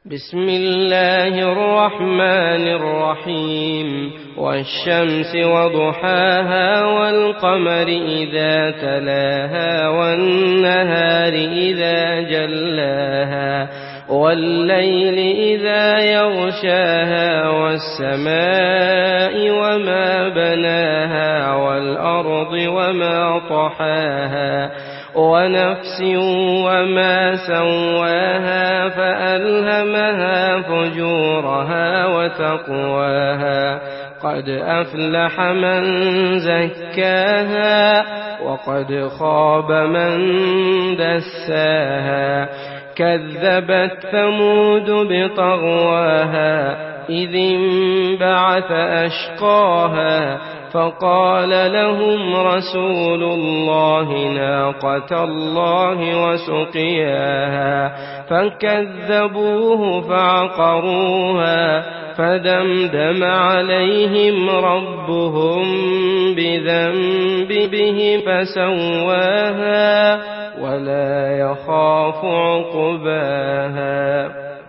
بسم الله الرحمن الرحيم والشمس وضحاها والقمر إذا تلاها والنهار إذا جلاها والليل إذا يغشاها والسماء وما بناها والأرض وما طحاها ونفس وما سواها فألهمها فجورها وتقواها قد أفلح من زكاها وقد خاب من دساها كذبت ثمود بطغواها إذ انبعث أشقاها فقال لهم رسول الله ناقة الله وسقياها فكذبوه فعقروها فدمدم عليهم ربهم بذنبهم فسواها ولا يخاف عقباها.